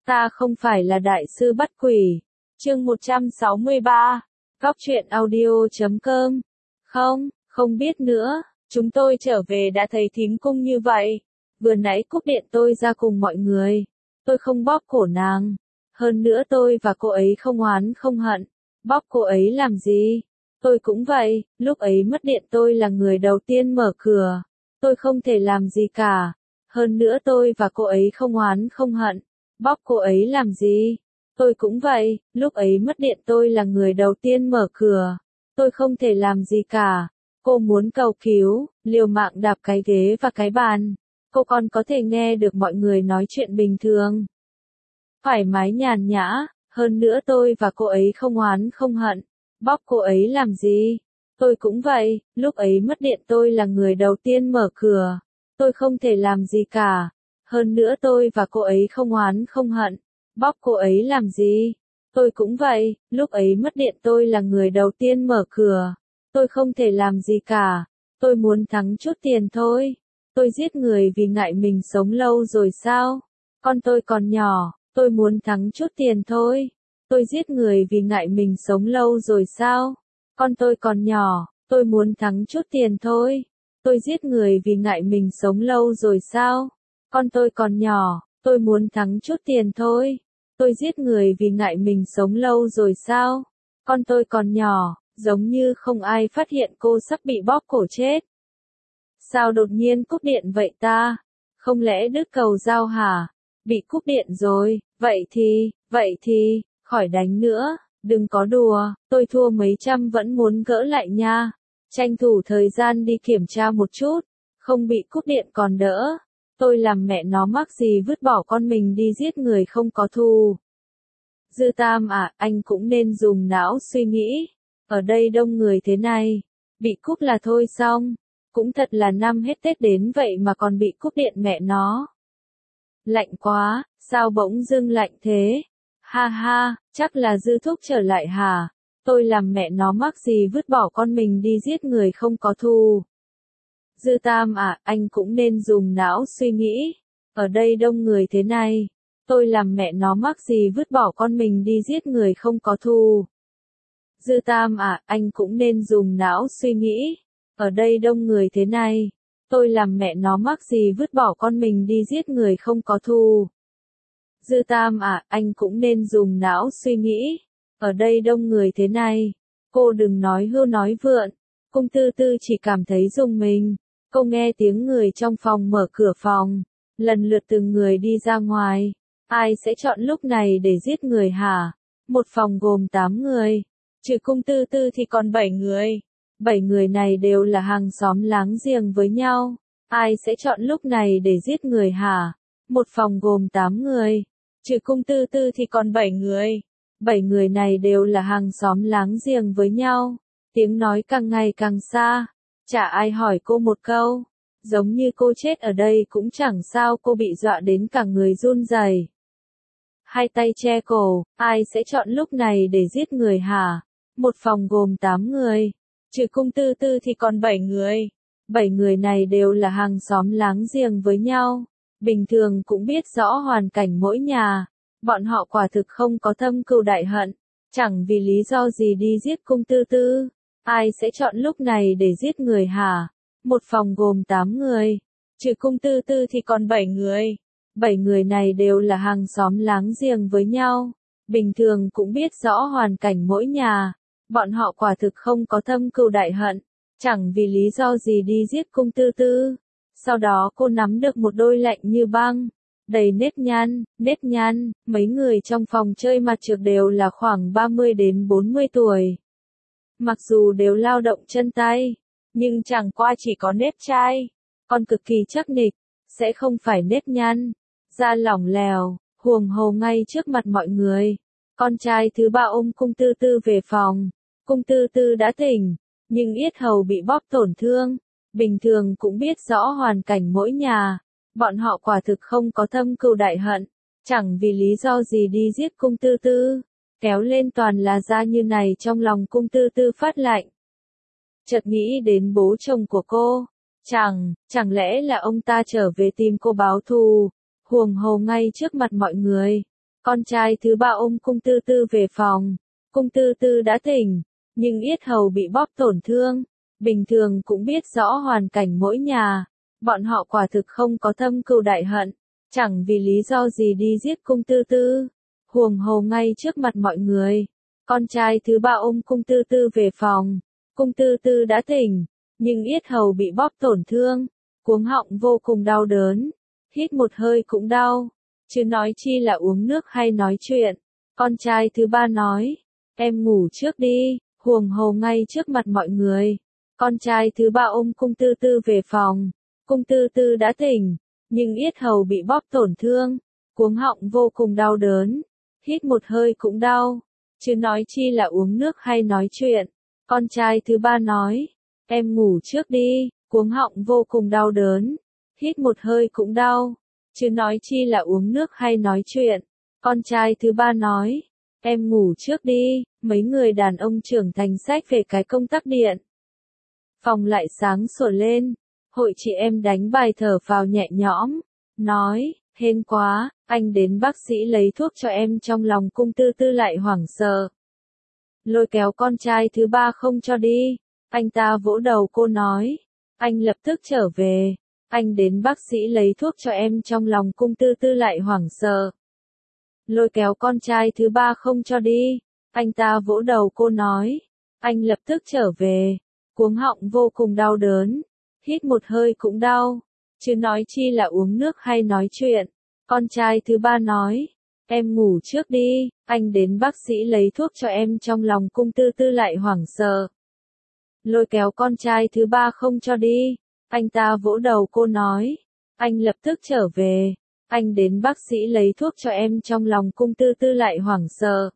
Ta không phải là đại sư bắt quỷ. Chương 163. Góc truyện audio.com. Không biết nữa. Chúng tôi trở về đã thấy thím cung như vậy. Vừa nãy cúp điện tôi ra cùng mọi người. Tôi không bóp cổ nàng. Hơn nữa tôi và cô ấy không oán không hận. Bóp cô ấy làm gì? Tôi cũng vậy, lúc ấy mất điện tôi là người đầu tiên mở cửa. Tôi không thể làm gì cả. Hơn nữa tôi và cô ấy không oán không hận. Bóp cô ấy làm gì? Tôi cũng vậy, lúc ấy mất điện tôi là người đầu tiên mở cửa. Tôi không thể làm gì cả. Cô muốn cầu cứu, liều mạng đạp cái ghế và cái bàn. Cô còn có thể nghe được mọi người nói chuyện bình thường. Thoải mái nhàn nhã, hơn nữa tôi và cô ấy không oán không hận. Bóp cô ấy làm gì? Tôi cũng vậy, lúc ấy mất điện tôi là người đầu tiên mở cửa. Tôi không thể làm gì cả. Hơn nữa tôi và cô ấy không oán không hận. Bóp cô ấy làm gì? Tôi cũng vậy, lúc ấy mất điện tôi là người đầu tiên mở cửa. Tôi không thể làm gì cả. Tôi muốn thắng chút tiền thôi. Tôi giết người vì ngại mình sống lâu rồi sao? Con tôi còn nhỏ, tôi muốn thắng chút tiền thôi. Tôi giết người vì ngại mình sống lâu rồi sao? Con tôi còn nhỏ, tôi muốn thắng chút tiền thôi. Tôi giết người vì ngại mình sống lâu rồi sao? Con tôi còn nhỏ, tôi muốn thắng chút tiền thôi. Tôi giết người vì ngại mình sống lâu rồi sao? Con tôi còn nhỏ, giống như không ai phát hiện cô sắp bị bóp cổ chết. Sao đột nhiên cúp điện vậy ta? Không lẽ đứt cầu giao hả? Bị cúp điện rồi, vậy thì, khỏi đánh nữa, đừng có đùa, tôi thua mấy trăm vẫn muốn gỡ lại nha. Tranh thủ thời gian đi kiểm tra một chút, không bị cúp điện còn đỡ. Tôi làm mẹ nó mắc gì vứt bỏ con mình đi giết người không có thù. Dư Tam à, anh cũng nên dùng não suy nghĩ. Ở đây đông người thế này, bị cúp là thôi xong. Cũng thật là năm hết Tết đến vậy mà còn bị cúp điện mẹ nó. Lạnh quá, sao bỗng dưng lạnh thế? Ha ha, chắc là Dư Thúc trở lại hả? Tôi làm mẹ nó mắc gì vứt bỏ con mình đi giết người không có thù. Dư Tam à, anh cũng nên dùng não suy nghĩ. Ở đây đông người thế này, tôi làm mẹ nó mắc gì vứt bỏ con mình đi giết người không có thù. Dư Tam à, anh cũng nên dùng não suy nghĩ. Ở đây đông người thế này, tôi làm mẹ nó mắc gì vứt bỏ con mình đi giết người không có thù. Dư Tam à, anh cũng nên dùng não suy nghĩ. Ở đây đông người thế này, cô đừng nói hưu nói vượn. Cung Tư Tư chỉ cảm thấy rùng mình. Cô nghe tiếng người trong phòng mở cửa phòng, lần lượt từng người đi ra ngoài. Ai sẽ chọn lúc này để giết người hả? Một phòng gồm 8 người, trừ Cung Tư Tư thì còn 7 người. 7 người này đều là hàng xóm láng giềng với nhau. Ai sẽ chọn lúc này để giết người hả? Một phòng gồm 8 người, trừ Cung Tư Tư thì còn 7 người. 7 người này đều là hàng xóm láng giềng với nhau. Tiếng nói càng ngày càng xa. Chả ai hỏi cô một câu. Giống như cô chết ở đây cũng chẳng sao, cô bị dọa đến cả người run rẩy. Hai tay che cổ, ai sẽ chọn lúc này để giết người hả? Một phòng gồm 8 người, trừ Cung Tư Tư thì còn 7 người. 7 người này đều là hàng xóm láng giềng với nhau. Bình thường cũng biết rõ hoàn cảnh mỗi nhà. Bọn họ quả thực không có thâm cừu đại hận. Chẳng vì lý do gì đi giết Cung Tư Tư. Ai sẽ chọn lúc này để giết người hả? Một phòng gồm 8 người, trừ Cung Tư Tư thì còn 7 người. 7 người này đều là hàng xóm láng giềng với nhau. Bình thường cũng biết rõ hoàn cảnh mỗi nhà. Bọn họ quả thực không có thâm cừu đại hận. Chẳng vì lý do gì đi giết Cung Tư Tư. Sau đó cô nắm được một đôi lạnh như băng, đầy nếp nhăn, mấy người trong phòng chơi mặt trược đều là khoảng 30 đến 40 tuổi. Mặc dù đều lao động chân tay, nhưng chẳng qua chỉ có nếp chai, còn cực kỳ chắc nịch, sẽ không phải nếp nhăn, da lỏng lẻo, huồng hồ ngay trước mặt mọi người. Con trai thứ ba ôm Cung Tư Tư về phòng. Cung Tư Tư đã tỉnh, nhưng yết hầu bị bóp tổn thương. Bình thường cũng biết rõ hoàn cảnh mỗi nhà. Bọn họ quả thực không có thâm cừu đại hận. Chẳng vì lý do gì đi giết Cung Tư Tư. Kéo lên toàn là da như này, trong lòng Cung Tư Tư phát lạnh. Chợt nghĩ đến bố chồng của cô. Chẳng lẽ là ông ta trở về tìm cô báo thù. Huồng hồ ngay trước mặt mọi người. Con trai thứ ba ôm cung tư tư về phòng. Cung tư tư đã tỉnh, nhưng yết hầu bị bóp tổn thương. Bình thường cũng biết rõ hoàn cảnh mỗi nhà. Bọn họ quả thực không có thâm cừu đại hận. Chẳng vì lý do gì đi giết cung tư tư. Huồng hồ ngay trước mặt mọi người. Con trai thứ ba ôm cung tư tư về phòng. Cung tư tư đã tỉnh, nhưng yết hầu bị bóp tổn thương. Cuống họng vô cùng đau đớn. Hít một hơi cũng đau. Chứ nói chi là uống nước hay nói chuyện. Con trai thứ ba nói. Em ngủ trước đi, huồng hồ ngay trước mặt mọi người. Con trai thứ ba ôm cung tư tư về phòng. Cung tư tư đã tỉnh, nhưng yết hầu bị bóp tổn thương. Cuống họng vô cùng đau đớn. Hít một hơi cũng đau. Chứ nói chi là uống nước hay nói chuyện. Con trai thứ ba nói. Em ngủ trước đi, cuống họng vô cùng đau đớn. Hít một hơi cũng đau. Chứ nói chi là uống nước hay nói chuyện. Con trai thứ ba nói. Em ngủ trước đi, mấy người đàn ông trưởng thành xách về cái công tắc điện. Phòng lại sáng sủa lên. Hội chị em đánh bài thở phào nhẹ nhõm. Nói, hên quá, anh đến bác sĩ lấy thuốc cho em. Trong lòng cung tư tư lại hoảng sợ. Lôi kéo con trai thứ ba không cho đi. Anh ta vỗ đầu cô nói. Anh lập tức trở về. Anh đến bác sĩ lấy thuốc cho em. Trong lòng cung tư tư lại hoảng sợ. Lôi kéo con trai thứ ba không cho đi. Anh ta vỗ đầu cô nói. Anh lập tức trở về. Cuống họng vô cùng đau đớn. Hít một hơi cũng đau. Chứ nói chi là uống nước hay nói chuyện. Con trai thứ ba nói. Em ngủ trước đi, anh đến bác sĩ lấy thuốc cho em. Trong lòng cung tư tư lại hoảng sợ. Lôi kéo con trai thứ ba không cho đi. Anh ta vỗ đầu cô nói. Anh lập tức trở về. Anh đến bác sĩ lấy thuốc cho em. Trong lòng cung tư tư lại hoảng sợ.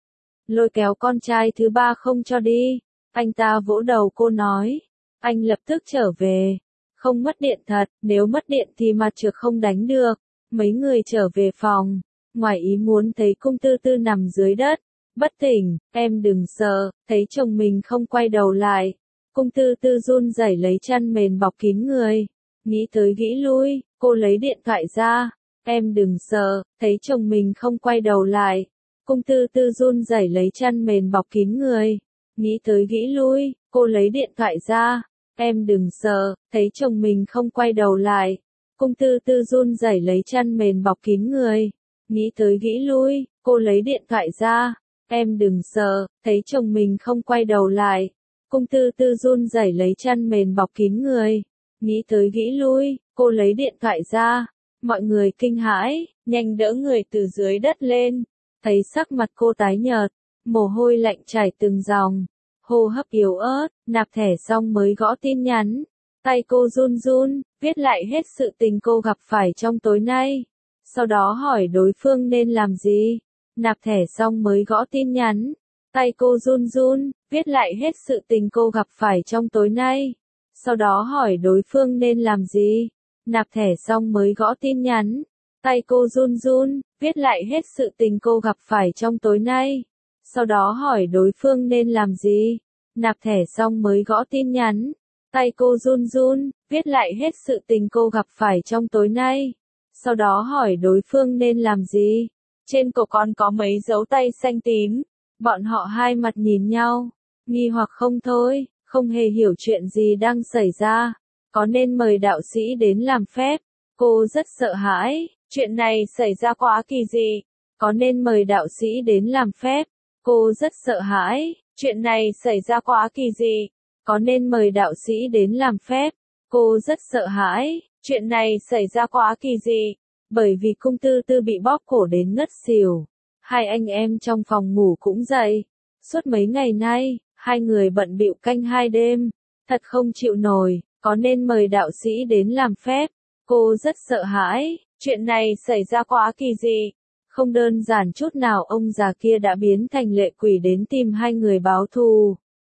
Lôi kéo con trai thứ ba không cho đi. Anh ta vỗ đầu cô nói. Anh lập tức trở về. Không mất điện thật, nếu mất điện thì mặt trược không đánh được. Mấy người trở về phòng. Ngoài ý muốn thấy cung tư tư nằm dưới đất. Bất tỉnh, em đừng sợ, thấy chồng mình không quay đầu lại. Cung tư tư run rẩy lấy chăn mền bọc kín người. Nghĩ tới nghĩ lui, cô lấy điện thoại ra. Em đừng sợ, thấy chồng mình không quay đầu lại. Cung tư tư run rẩy lấy chăn mền bọc kín người. Nghĩ tới nghĩ lui, cô lấy điện thoại ra. Em đừng sợ, thấy chồng mình không quay đầu lại. Cung tư tư run rẩy lấy chăn mền bọc kín người. Nghĩ tới nghĩ lui, cô lấy điện thoại ra. Em đừng sợ, thấy chồng mình không quay đầu lại. Cung tư tư run rẩy lấy chăn mền bọc kín người. Nghĩ tới nghĩ lui, cô lấy điện thoại ra. Mọi người kinh hãi, nhanh đỡ người từ dưới đất lên. Thấy sắc mặt cô tái nhợt, mồ hôi lạnh chảy từng dòng. Hô hấp yếu ớt, nạp thẻ xong mới gõ tin nhắn. Tay cô run run, viết lại hết sự tình cô gặp phải trong tối nay. Sau đó hỏi đối phương nên làm gì. Nạp thẻ xong mới gõ tin nhắn. Tay cô run run, viết lại hết sự tình cô gặp phải trong tối nay. Sau đó hỏi đối phương nên làm gì. Nạp thẻ xong mới gõ tin nhắn. Tay cô run run, viết lại hết sự tình cô gặp phải trong tối nay. Sau đó hỏi đối phương nên làm gì. Nạp thẻ xong mới gõ tin nhắn. Tay cô run run, viết lại hết sự tình cô gặp phải trong tối nay. Sau đó hỏi đối phương nên làm gì. Trên cổ con có mấy dấu tay xanh tím. Bọn họ hai mặt nhìn nhau. Nghi hoặc không thôi, không hề hiểu chuyện gì đang xảy ra. Có nên mời đạo sĩ đến làm phép? Cô rất sợ hãi. Chuyện này xảy ra quá kỳ dị. Có nên mời đạo sĩ đến làm phép? Cô rất sợ hãi. Chuyện này xảy ra quá kỳ dị. Có nên mời đạo sĩ đến làm phép? Cô rất sợ hãi. Chuyện này xảy ra quá kỳ dị. Bởi vì cung tư tư bị bóp cổ đến ngất xỉu. Hai anh em trong phòng ngủ cũng dậy. Suốt mấy ngày nay, hai người bận bịu canh hai đêm. Thật không chịu nổi. Có nên mời đạo sĩ đến làm phép? Cô rất sợ hãi. Chuyện này xảy ra quá kỳ dị. Không đơn giản chút nào, ông già kia đã biến thành lệ quỷ đến tìm hai người báo thù.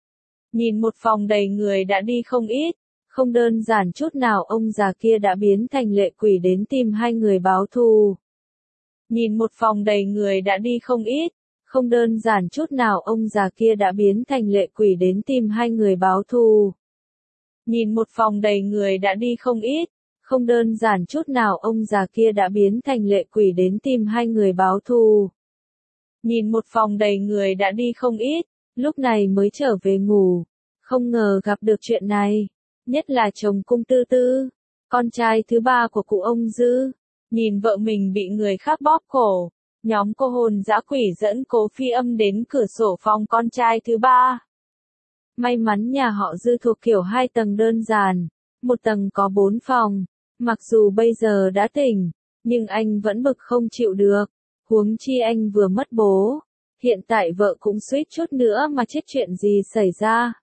Nhìn một phòng đầy người đã đi không ít. Không đơn giản chút nào, ông già kia đã biến thành lệ quỷ đến tìm hai người báo thù. Nhìn một phòng đầy người đã đi không ít. Không đơn giản chút nào, ông già kia đã biến thành lệ quỷ đến tìm hai người báo thù. Nhìn một phòng đầy người đã đi không ít. Không đơn giản chút nào, ông già kia đã biến thành lệ quỷ đến tìm hai người báo thù. Nhìn một phòng đầy người đã đi không ít, lúc này mới trở về ngủ. Không ngờ gặp được chuyện này, nhất là chồng Cung Tư Tư, con trai thứ ba của cụ ông Dư. Nhìn vợ mình bị người khác bóp cổ, nhóm cô hồn dã quỷ dẫn Cố Phi Âm đến cửa sổ phòng con trai thứ ba. May mắn nhà họ Dư thuộc kiểu 2 tầng đơn giản, một tầng có 4 phòng. Mặc dù bây giờ đã tỉnh, nhưng anh vẫn bực không chịu được. Huống chi anh vừa mất bố, hiện tại vợ cũng suýt chút nữa mà chết, chuyện gì xảy ra.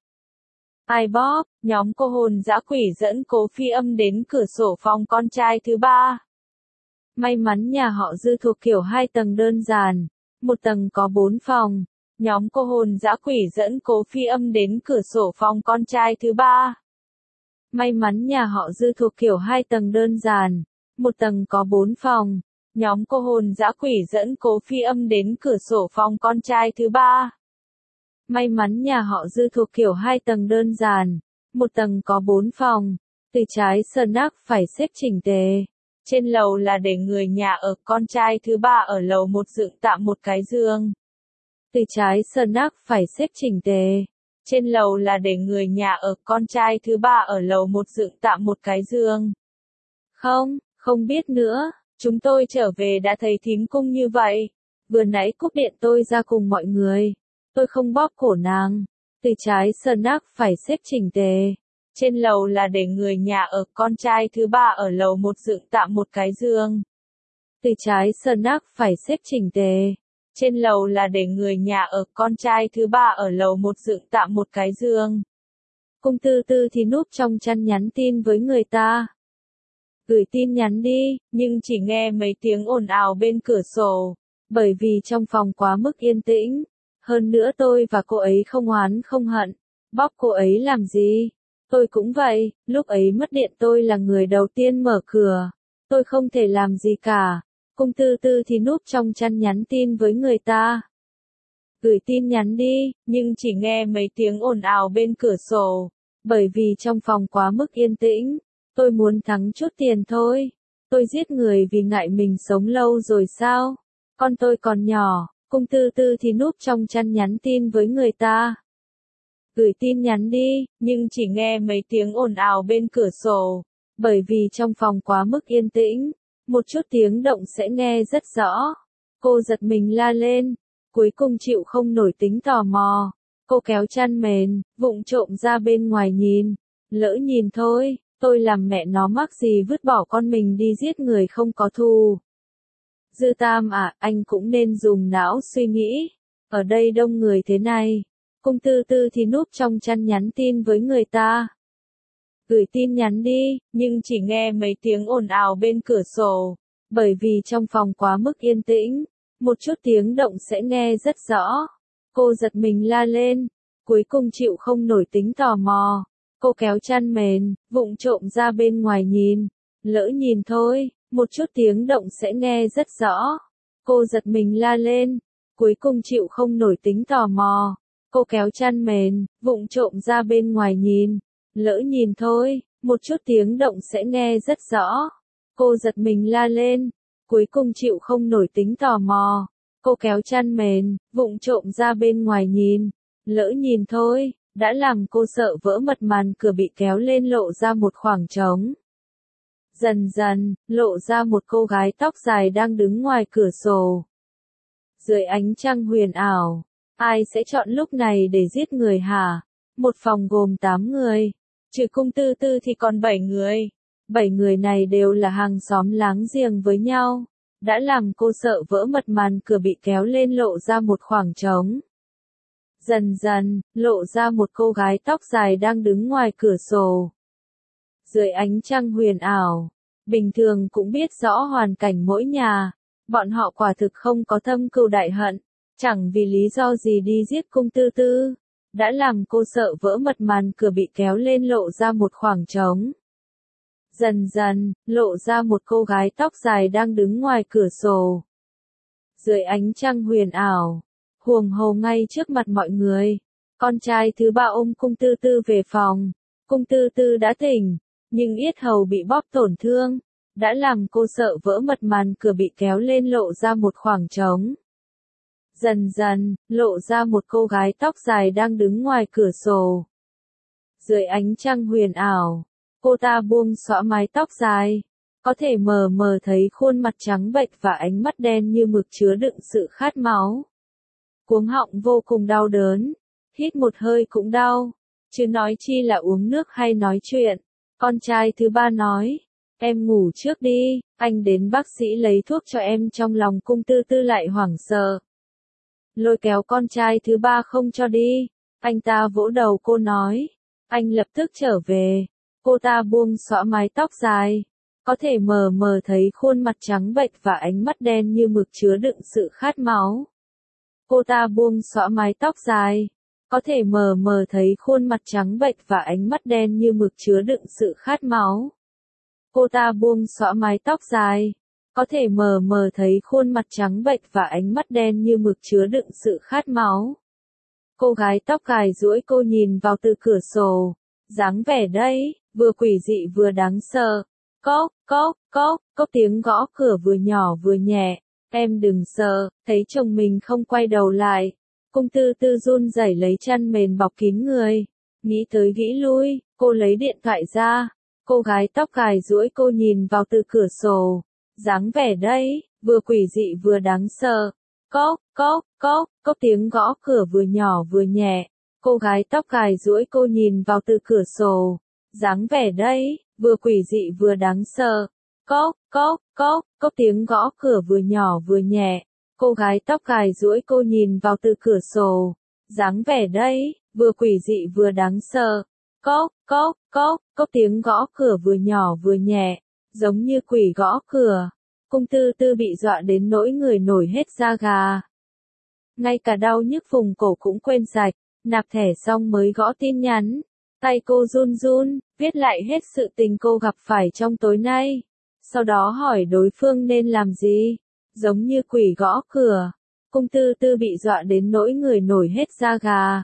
Ai bóp, nhóm cô hồn dã quỷ dẫn Cố Phi Âm đến cửa sổ phòng con trai thứ ba. May mắn nhà họ Dư thuộc kiểu 2 tầng đơn giản, một tầng có 4 phòng. Nhóm cô hồn dã quỷ dẫn Cố Phi Âm đến cửa sổ phòng con trai thứ ba. May mắn nhà họ Dư thuộc kiểu 2 tầng đơn giản, một tầng có 4 phòng. Nhóm cô hồn dã quỷ dẫn Cố Phi Âm đến cửa sổ phòng con trai thứ ba. May mắn nhà họ Dư thuộc kiểu 2 tầng đơn giản, một tầng có 4 phòng. Từ trái sơn nắc phải xếp chỉnh tề. Trên lầu là để người nhà ở, con trai thứ ba ở lầu 1 dựng tạm một cái giường. Từ trái sơn nắc phải xếp chỉnh tề. Trên lầu là để người nhà ở, con trai thứ ba ở lầu 1 dựng tạm một cái giường. Không biết nữa, chúng tôi trở về đã thấy thím Cung như vậy. Vừa nãy cúp điện tôi ra cùng mọi người. Tôi không bóp cổ nàng. Từ trái sơn nắc phải xếp chỉnh tề. Trên lầu là để người nhà ở, con trai thứ ba ở lầu 1 dựng tạm một cái giường. Từ trái sơn nắc phải xếp chỉnh tề. Trên lầu là để người nhà ở, con trai thứ ba ở lầu 1 dựng tạm một cái giường. Cung Tư Tư thì núp trong chăn nhắn tin với người ta. Gửi tin nhắn đi, nhưng chỉ nghe mấy tiếng ồn ào bên cửa sổ. Bởi vì trong phòng quá mức yên tĩnh. Hơn nữa tôi và cô ấy không oán không hận. Bóp cô ấy làm gì? Tôi cũng vậy, lúc ấy mất điện tôi là người đầu tiên mở cửa. Tôi không thể làm gì cả. Cung Tư Tư thì núp trong chăn nhắn tin với người ta. Gửi tin nhắn đi, nhưng chỉ nghe mấy tiếng ồn ào bên cửa sổ. Bởi vì trong phòng quá mức yên tĩnh. Tôi muốn thắng chút tiền thôi. Tôi giết người vì ngại mình sống lâu rồi sao? Con tôi còn nhỏ. Cung Tư Tư thì núp trong chăn nhắn tin với người ta. Gửi tin nhắn đi, nhưng chỉ nghe mấy tiếng ồn ào bên cửa sổ. Bởi vì trong phòng quá mức yên tĩnh, một chút tiếng động sẽ nghe rất rõ. Cô giật mình la lên, cuối cùng chịu không nổi tính tò mò. Cô kéo chăn mền, vụng trộm ra bên ngoài nhìn. Lỡ nhìn thôi, tôi làm mẹ nó mắc gì vứt bỏ con mình đi giết người không có thù. Dư Tam à, anh cũng nên dùng não suy nghĩ. Ở đây đông người thế này. Cung Tư Tư thì núp trong chăn nhắn tin với người ta. Gửi tin nhắn đi, nhưng chỉ nghe mấy tiếng ồn ào bên cửa sổ. Bởi vì trong phòng quá mức yên tĩnh, một chút tiếng động sẽ nghe rất rõ. Cô giật mình la lên, cuối cùng chịu không nổi tính tò mò. Cô kéo chăn mền, vụng trộm ra bên ngoài nhìn. Lỡ nhìn thôi, một chút tiếng động sẽ nghe rất rõ. Cô giật mình la lên, cuối cùng chịu không nổi tính tò mò. Cô kéo chăn mền, vụng trộm ra bên ngoài nhìn. Lỡ nhìn thôi, một chút tiếng động sẽ nghe rất rõ. Cô giật mình la lên, cuối cùng chịu không nổi tính tò mò. Cô kéo chăn mền, vụng trộm ra bên ngoài nhìn. Lỡ nhìn thôi, đã làm cô sợ vỡ mật, màn cửa bị kéo lên lộ ra một khoảng trống. Dần dần, lộ ra một cô gái tóc dài đang đứng ngoài cửa sổ. Dưới ánh trăng huyền ảo, ai sẽ chọn lúc này để giết người hả? Một phòng gồm 8 người, trừ Cung Tư Tư thì còn 7 người. 7 người này đều là hàng xóm láng giềng với nhau. Đã làm cô sợ vỡ mật, màn cửa bị kéo lên lộ ra một khoảng trống. Dần dần, lộ ra một cô gái tóc dài đang đứng ngoài cửa sổ. Dưới ánh trăng huyền ảo, bình thường cũng biết rõ hoàn cảnh mỗi nhà. Bọn họ quả thực không có thâm cừu đại hận. Chẳng vì lý do gì đi giết Cung Tư Tư. Đã làm cô sợ vỡ mật, màn cửa bị kéo lên lộ ra một khoảng trống. Dần dần, lộ ra một cô gái tóc dài đang đứng ngoài cửa sổ. Dưới ánh trăng huyền ảo, huồng hồ ngay trước mặt mọi người. Con trai thứ ba ôm Cung Tư Tư về phòng. Cung Tư Tư đã tỉnh. nhưng yết hầu bị bóp tổn thương, đã làm cô sợ vỡ mật, màn cửa bị kéo lên lộ ra một khoảng trống. Dần dần, lộ ra một cô gái tóc dài đang đứng ngoài cửa sổ. Dưới ánh trăng huyền ảo, cô ta buông xõa mái tóc dài, có thể mờ mờ thấy khuôn mặt trắng bệch và ánh mắt đen như mực chứa đựng sự khát máu. Cuống họng vô cùng đau đớn, hít một hơi cũng đau, chứ nói chi là uống nước hay nói chuyện. Con trai thứ ba nói, em ngủ trước đi, anh đến bác sĩ lấy thuốc cho em. Trong lòng Cung Tư Tư lại hoảng sợ, lôi kéo con trai thứ ba không cho đi. Anh ta vỗ đầu cô nói, anh lập tức trở về. Cô ta buông xõa mái tóc dài, có thể mờ mờ thấy khuôn mặt trắng bệch và ánh mắt đen như mực chứa đựng sự khát máu. Cô ta buông xõa mái tóc dài, có thể mờ mờ thấy khuôn mặt trắng bệch và ánh mắt đen như mực chứa đựng sự khát máu. Cô ta buông xõa mái tóc dài, có thể mờ mờ thấy khuôn mặt trắng bệch và ánh mắt đen như mực chứa đựng sự khát máu. Cô gái tóc cài duỗi cô nhìn vào từ cửa sổ, dáng vẻ đây, vừa quỷ dị vừa đáng sợ. Cốc, cốc, cốc, cốc tiếng gõ cửa vừa nhỏ vừa nhẹ. Em đừng sợ, thấy chồng mình không quay đầu lại. Cung Tư Tư run rẩy lấy chăn mền bọc kín người. Nghĩ tới nghĩ lui, cô lấy điện thoại ra. Cô gái tóc cài duỗi cô nhìn vào từ cửa sổ. Dáng vẻ đây, vừa quỷ dị vừa đáng sợ. Cốc, cốc, cốc, cốc tiếng gõ cửa vừa nhỏ vừa nhẹ. Cô gái tóc cài duỗi cô nhìn vào từ cửa sổ. Dáng vẻ đây, vừa quỷ dị vừa đáng sợ. Cốc, cốc, cốc, cốc tiếng gõ cửa vừa nhỏ vừa nhẹ. Cô gái tóc cài duỗi cô nhìn vào từ cửa sổ. Dáng vẻ đây, vừa quỷ dị vừa đáng sợ. Cốc, cốc, cốc, cốc tiếng gõ cửa vừa nhỏ vừa nhẹ, giống như quỷ gõ cửa. Cung Tư Tư bị dọa đến nỗi người nổi hết da gà. Ngay cả đau nhức vùng cổ cũng quên sạch, nạp thẻ xong mới gõ tin nhắn. Tay cô run run, viết lại hết sự tình cô gặp phải trong tối nay. Sau đó hỏi đối phương nên làm gì, giống như quỷ gõ cửa. Cung Tư Tư bị dọa đến nỗi người nổi hết da gà.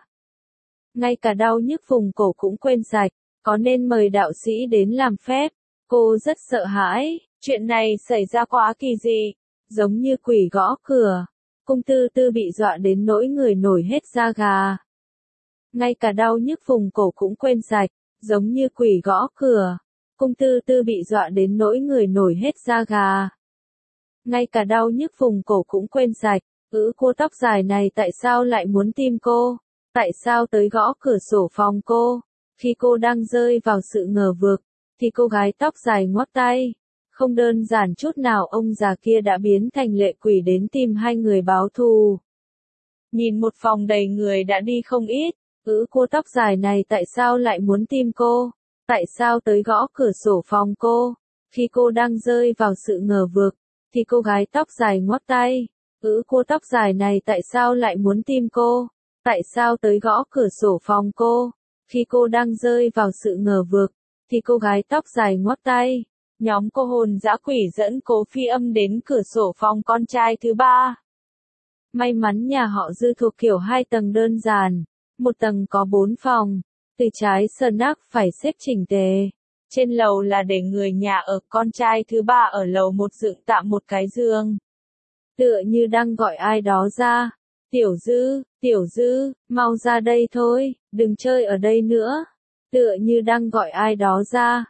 Ngay cả đau nhức vùng cổ cũng quên sạch, có nên mời đạo sĩ đến làm phép. Cô rất sợ hãi, chuyện này xảy ra quá kỳ dị, giống như quỷ gõ cửa. Cung Tư Tư bị dọa đến nỗi người nổi hết da gà. Ngay cả đau nhức vùng cổ cũng quên sạch, giống như quỷ gõ cửa. Cung Tư Tư bị dọa đến nỗi người nổi hết da gà. Ngay cả đau nhức vùng cổ cũng quên sạch, cô tóc dài này tại sao lại muốn tìm cô? Tại sao tới gõ cửa sổ phòng cô? Khi cô đang rơi vào sự ngờ vực, thì cô gái tóc dài ngoắc tay. Không đơn giản chút nào, ông già kia đã biến thành lệ quỷ đến tìm hai người báo thù. Nhìn một phòng đầy người đã đi không ít, cô tóc dài này tại sao lại muốn tìm cô? Tại sao tới gõ cửa sổ phòng cô? Khi cô đang rơi vào sự ngờ vực, thì cô gái tóc dài ngoắc tay. Cô tóc dài này tại sao lại muốn tìm cô? Tại sao tới gõ cửa sổ phòng cô? Khi cô đang rơi vào sự ngờ vực, thì cô gái tóc dài ngoắc tay. Nhóm cô hồn dã quỷ dẫn Cố Phi Âm đến cửa sổ phòng con trai thứ ba. May mắn nhà họ Dư thuộc kiểu 2 tầng đơn giản, một tầng có 4 phòng, từ trái sơn nác phải xếp chỉnh tề. Trên lầu là để người nhà ở, con trai thứ ba ở lầu 1 dựng tạm một cái giường. Tựa như đang gọi ai đó ra. Tiểu Dư, mau ra đây thôi, đừng chơi ở đây nữa. Tựa như đang gọi ai đó ra.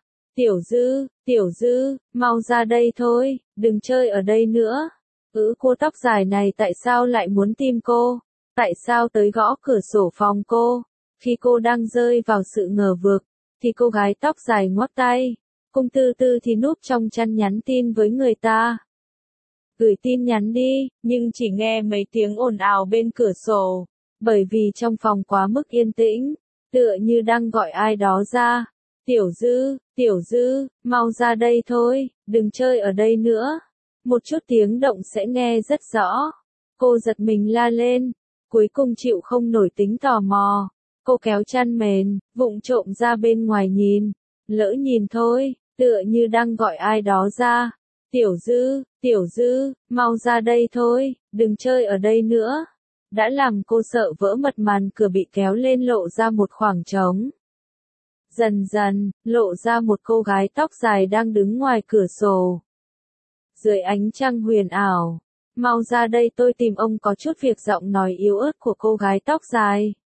Tiểu Dư, mau ra đây thôi, đừng chơi ở đây nữa. Cô tóc dài này tại sao lại muốn tìm cô? Tại sao tới gõ cửa sổ phòng cô? Khi cô đang rơi vào sự ngờ vực, thì cô gái tóc dài ngoắc tay. Cung Tư Tư thì núp trong chăn nhắn tin với người ta. Gửi tin nhắn đi, nhưng chỉ nghe mấy tiếng ồn ào bên cửa sổ, bởi vì trong phòng quá mức yên tĩnh, tựa như đang gọi ai đó ra. Tiểu Dư, mau ra đây thôi, đừng chơi ở đây nữa. Một chút tiếng động sẽ nghe rất rõ. Cô giật mình la lên, cuối cùng chịu không nổi tính tò mò. Cô kéo chăn mền, vụng trộm ra bên ngoài nhìn. Lỡ nhìn thôi, tựa như đang gọi ai đó ra. Tiểu Dư, mau ra đây thôi, đừng chơi ở đây nữa. Đã làm cô sợ vỡ mật, màn cửa bị kéo lên lộ ra một khoảng trống. Dần dần, lộ ra một cô gái tóc dài đang đứng ngoài cửa sổ. Dưới ánh trăng huyền ảo. Mau ra đây tôi tìm ông có chút việc, giọng nói yếu ớt của cô gái tóc dài.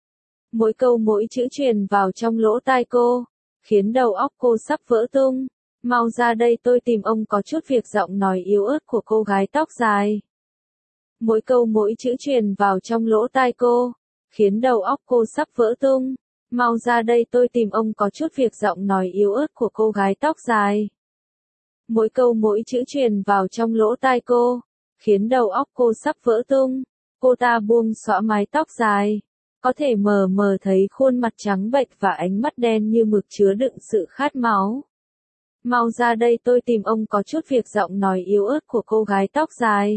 Mỗi câu mỗi chữ truyền vào trong lỗ tai cô, khiến đầu óc cô sắp vỡ tung. Mau ra đây tôi tìm ông có chút việc, giọng nói yếu ớt của cô gái tóc dài. Mỗi câu mỗi chữ truyền vào trong lỗ tai cô, khiến đầu óc cô sắp vỡ tung. Mau ra đây tôi tìm ông có chút việc, giọng nói yếu ớt của cô gái tóc dài. Mỗi câu mỗi chữ truyền vào trong lỗ tai cô, khiến đầu óc cô sắp vỡ tung. Cô ta buông xõa mái tóc dài, có thể mờ mờ thấy khuôn mặt trắng bệch và ánh mắt đen như mực chứa đựng sự khát máu. Mau ra đây tôi tìm ông có chút việc, giọng nói yếu ớt của cô gái tóc dài.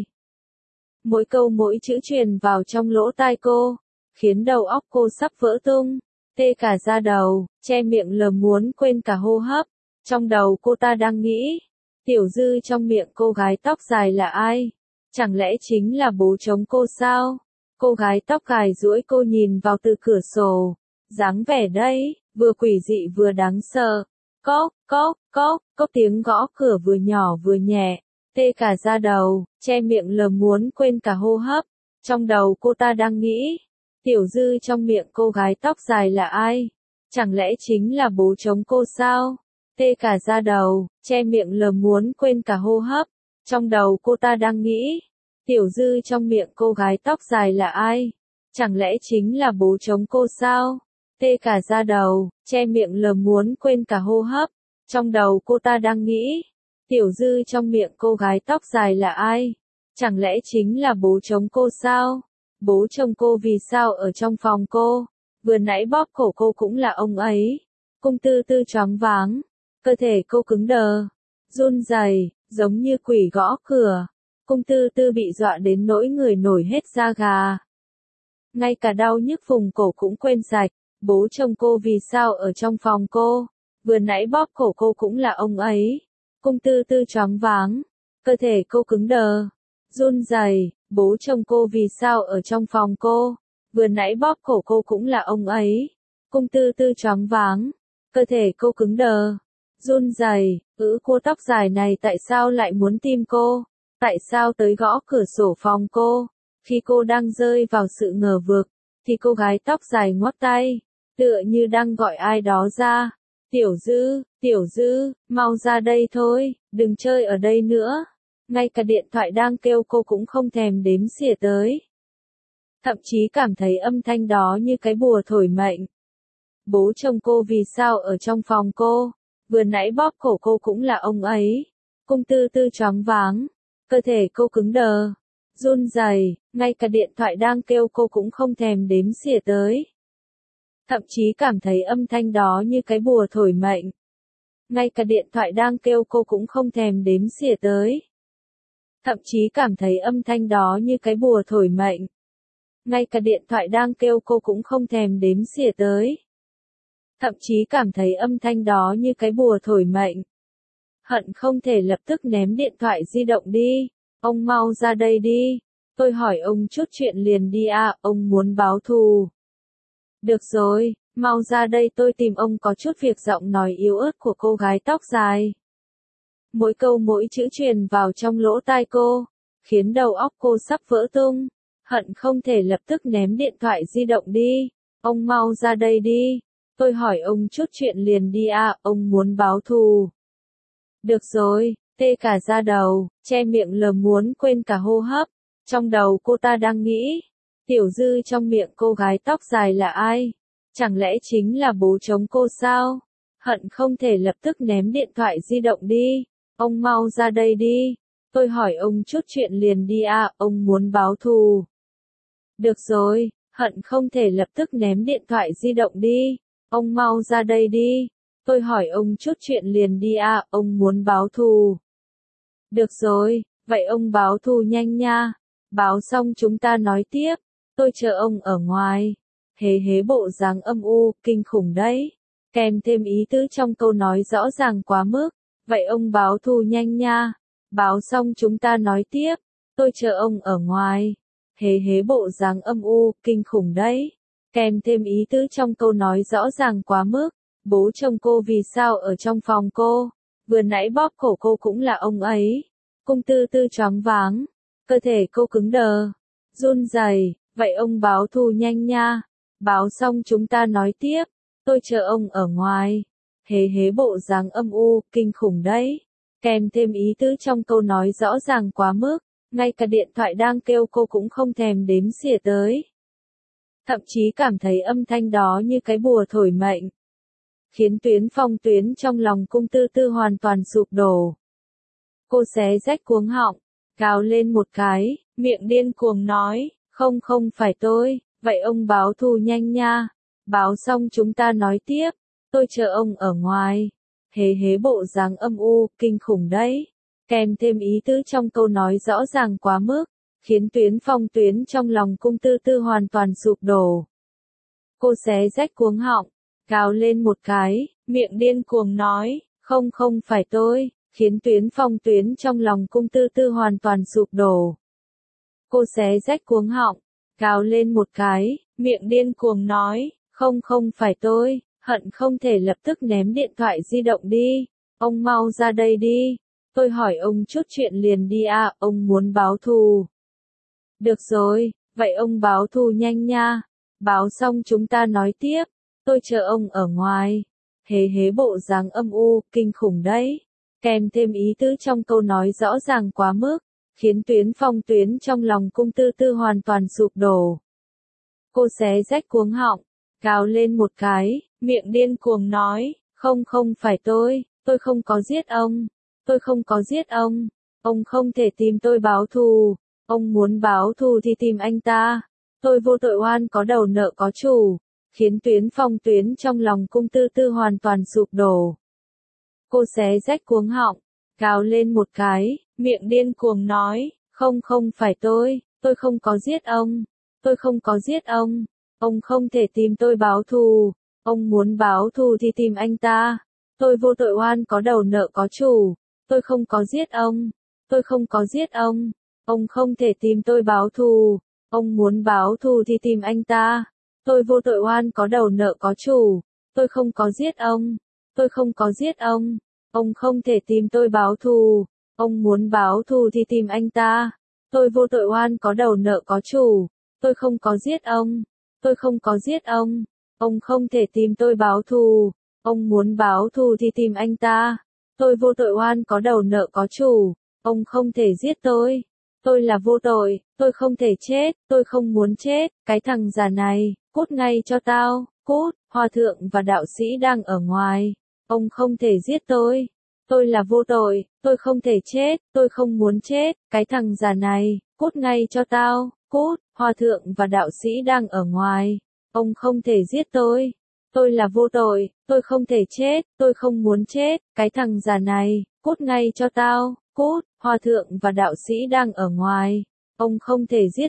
Mỗi câu mỗi chữ truyền vào trong lỗ tai cô, khiến đầu óc cô sắp vỡ tung, tê cả da đầu, che miệng lờ muốn quên cả hô hấp. Trong đầu cô ta đang nghĩ, Tiểu Dư trong miệng cô gái tóc dài là ai? Chẳng lẽ chính là bố chồng cô sao? Cô gái tóc gài duỗi cô nhìn vào từ cửa sổ, dáng vẻ đấy, vừa quỷ dị vừa đáng sợ. Cốc, cốc, cốc, cốc tiếng gõ cửa vừa nhỏ vừa nhẹ, tê cả da đầu, che miệng lờ muốn quên cả hô hấp. Trong đầu cô ta đang nghĩ, Tiểu Dư trong miệng cô gái tóc dài là ai? Chẳng lẽ chính là bố chồng cô sao? Tê cả da đầu, che miệng lờ muốn quên cả hô hấp. Trong đầu cô ta đang nghĩ, Tiểu Dư trong miệng cô gái tóc dài là ai? Chẳng lẽ chính là bố chồng cô sao? Tê cả da đầu, che miệng lờ muốn quên cả hô hấp. Trong đầu cô ta đang nghĩ, Tiểu Dư trong miệng cô gái tóc dài là ai? Chẳng lẽ chính là bố chồng cô sao? Bố chồng cô vì sao ở trong phòng cô? Vừa nãy bóp cổ cô cũng là ông ấy. Cung Tư Tư choáng váng, cơ thể cô cứng đờ, run rẩy, giống như quỷ gõ cửa. Cung Tư Tư bị dọa đến nỗi người nổi hết da gà. Ngay cả đau nhức vùng cổ cũng quên sạch, bố chồng cô vì sao ở trong phòng cô? Vừa nãy bóp cổ cô cũng là ông ấy. Cung Tư Tư choáng váng, cơ thể cô cứng đờ, run rẩy, bố chồng cô vì sao ở trong phòng cô? Vừa nãy bóp cổ cô cũng là ông ấy. Cung Tư Tư choáng váng, cơ thể cô cứng đờ, run rẩy, cô tóc dài này tại sao lại muốn tìm cô? Tại sao tới gõ cửa sổ phòng cô? Khi cô đang rơi vào sự ngờ vực, thì cô gái tóc dài ngoắc tay, tựa như đang gọi ai đó ra. Tiểu Dư, mau ra đây thôi, đừng chơi ở đây nữa. Ngay cả điện thoại đang kêu cô cũng không thèm đếm xỉa tới. Thậm chí cảm thấy âm thanh đó như cái bùa thổi mệnh. Bố chồng cô vì sao ở trong phòng cô? Vừa nãy bóp cổ cô cũng là ông ấy. Cung Tư Tư choáng váng, cơ thể cô cứng đờ, run rẩy, ngay cả điện thoại đang kêu cô cũng không thèm đếm xỉa tới. Thậm chí cảm thấy âm thanh đó như cái bùa thổi mệnh. Ngay cả điện thoại đang kêu cô cũng không thèm đếm xỉa tới. Thậm chí cảm thấy âm thanh đó như cái bùa thổi mệnh. Ngay cả điện thoại đang kêu cô cũng không thèm đếm xỉa tới. Thậm chí cảm thấy âm thanh đó như cái bùa thổi mệnh. Hận không thể lập tức ném điện thoại di động đi. Ông mau ra đây đi. Tôi hỏi ông chút chuyện liền đi à, ông muốn báo thù. Được rồi, mau ra đây tôi tìm ông có chút việc, giọng nói yếu ớt của cô gái tóc dài. Mỗi câu mỗi chữ truyền vào trong lỗ tai cô, khiến đầu óc cô sắp vỡ tung. Hận không thể lập tức ném điện thoại di động đi. Ông mau ra đây đi. Tôi hỏi ông chút chuyện liền đi à, ông muốn báo thù. Được rồi, tê cả da đầu, che miệng lờ muốn quên cả hô hấp. Trong đầu cô ta đang nghĩ, Tiểu Dư trong miệng cô gái tóc dài là ai? Chẳng lẽ chính là bố chồng cô sao? Hận không thể lập tức ném điện thoại di động đi. Ông mau ra đây đi. Tôi hỏi ông chút chuyện liền đi à, ông muốn báo thù. Được rồi, hận không thể lập tức ném điện thoại di động đi. Ông mau ra đây đi. Tôi hỏi ông chút chuyện liền đi à, ông muốn báo thù. Được rồi, vậy ông báo thù nhanh nha. Báo xong chúng ta nói tiếp. Tôi chờ ông ở ngoài. Hế hế bộ dáng âm u, kinh khủng đấy. Kèm thêm ý tứ trong câu nói rõ ràng quá mức. Vậy ông báo thù nhanh nha. Báo xong chúng ta nói tiếp. Tôi chờ ông ở ngoài. Hế hế bộ dáng âm u, kinh khủng đấy. Kèm thêm ý tứ trong câu nói rõ ràng quá mức. Bố chồng cô vì sao ở trong phòng cô? Vừa nãy bóp cổ cô cũng là ông ấy. Cung Tư Tư choáng váng, cơ thể cô cứng đờ, run rẩy. Vậy ông báo thù nhanh nha. Báo xong chúng ta nói tiếp. Tôi chờ ông ở ngoài. Hế hế bộ dáng âm u, kinh khủng đấy. Kèm thêm ý tứ trong câu nói rõ ràng quá mức. Ngay cả điện thoại đang kêu cô cũng không thèm đếm xỉa tới. Thậm chí cảm thấy âm thanh đó như cái bùa thổi mệnh. Khiến tuyến phong tuyến trong lòng Cung Tư Tư hoàn toàn sụp đổ. Cô xé rách cuống họng, gào lên một cái, miệng điên cuồng nói, không phải tôi, vậy ông báo thù nhanh nha. Báo xong chúng ta nói tiếp, tôi chờ ông ở ngoài. Hế hế bộ dáng âm u, kinh khủng đấy. Kèm thêm ý tứ trong câu nói rõ ràng quá mức, khiến tuyến phong tuyến trong lòng Cung Tư Tư hoàn toàn sụp đổ. Cô xé rách cuống họng, gào lên một cái, miệng điên cuồng nói, không phải tôi, khiến tuyến phong tuyến trong lòng Cung Tư Tư hoàn toàn sụp đổ. Cô xé rách cuống họng, gào lên một cái, miệng điên cuồng nói, không phải tôi, hận không thể lập tức ném điện thoại di động đi, ông mau ra đây đi, tôi hỏi ông chút chuyện liền đi à, ông muốn báo thù. Được rồi, vậy ông báo thù nhanh nha, báo xong chúng ta nói tiếp, tôi chờ ông ở ngoài. Hế hế bộ dáng âm u, kinh khủng đấy. Kèm thêm ý tứ trong câu nói rõ ràng quá mức, khiến tuyến phong tuyến trong lòng Cung Tư Tư hoàn toàn sụp đổ. Cô xé rách cuống họng, gào lên một cái, miệng điên cuồng nói, không phải tôi không có giết ông, tôi không có giết ông không thể tìm tôi báo thù, ông muốn báo thù thì tìm anh ta, tôi vô tội oan có đầu nợ có chủ, khiến tuyến phong tuyến trong lòng Cung Tư Tư hoàn toàn sụp đổ. Cô xé rách cuống họng, gào lên một cái, miệng điên cuồng nói, không phải tôi không có giết tôi không có giết ông không thể tìm tôi báo thù, ông muốn báo thù thì tìm anh ta, tôi vô tội oan có đầu nợ có chủ, tôi không có giết tôi không có giết ông không thể tìm tôi báo thù, ông muốn báo thù thì tìm anh ta, tôi vô tội oan có đầu nợ có chủ, tôi không có giết tôi không có giết ông không thể tìm tôi báo thù, ông muốn báo thù thì tìm anh ta, tôi vô tội oan có đầu nợ có chủ, tôi không có giết tôi không có giết ông không thể tìm tôi báo thù, ông muốn báo thù thì tìm anh ta, tôi vô tội oan có đầu nợ có chủ, ông không thể giết tôi là vô tội, tôi không thể chết, tôi không muốn chết, cái thằng già này, cút ngay cho tao, cút, hòa thượng và đạo sĩ đang ở ngoài, ông không thể giết tôi là vô tội, tôi không thể chết, tôi không muốn chết, cái thằng già này, cút ngay cho tao, cút, hòa thượng và đạo sĩ đang ở ngoài, ông không thể giết tôi là vô tội, tôi không thể chết, tôi không muốn chết, cái thằng già này, cút ngay cho tao, cút, hòa thượng và đạo sĩ đang ở ngoài, ông không thể giết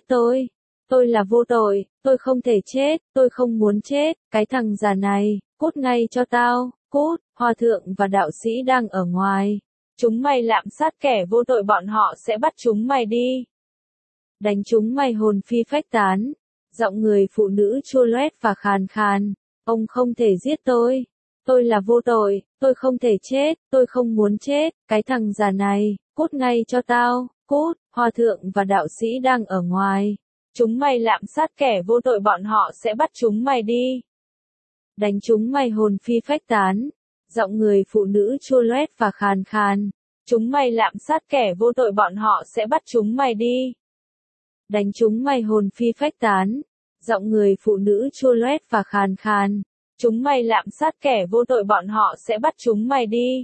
tôi là vô tội, tôi không thể chết, tôi không muốn chết, cái thằng già này, cút ngay cho tao, cút, hòa thượng và đạo sĩ đang ở ngoài, chúng mày lạm sát kẻ vô tội bọn họ sẽ bắt chúng mày đi. Đánh chúng mày hồn phi phách tán, giọng người phụ nữ chua loét và khàn khàn, ông không thể giết tôi là vô tội, tôi không thể chết, tôi không muốn chết, cái thằng già này, cút ngay cho tao, cút, hòa thượng và đạo sĩ đang ở ngoài, chúng mày lạm sát kẻ vô tội bọn họ sẽ bắt chúng mày đi. Đánh chúng mày hồn phi phách tán, giọng người phụ nữ chua loét và khàn khàn, chúng mày lạm sát kẻ vô tội bọn họ sẽ bắt chúng mày đi. Đánh chúng mày hồn phi phách tán, giọng người phụ nữ chua loét và khàn khàn, chúng mày lạm sát kẻ vô tội bọn họ sẽ bắt chúng mày đi.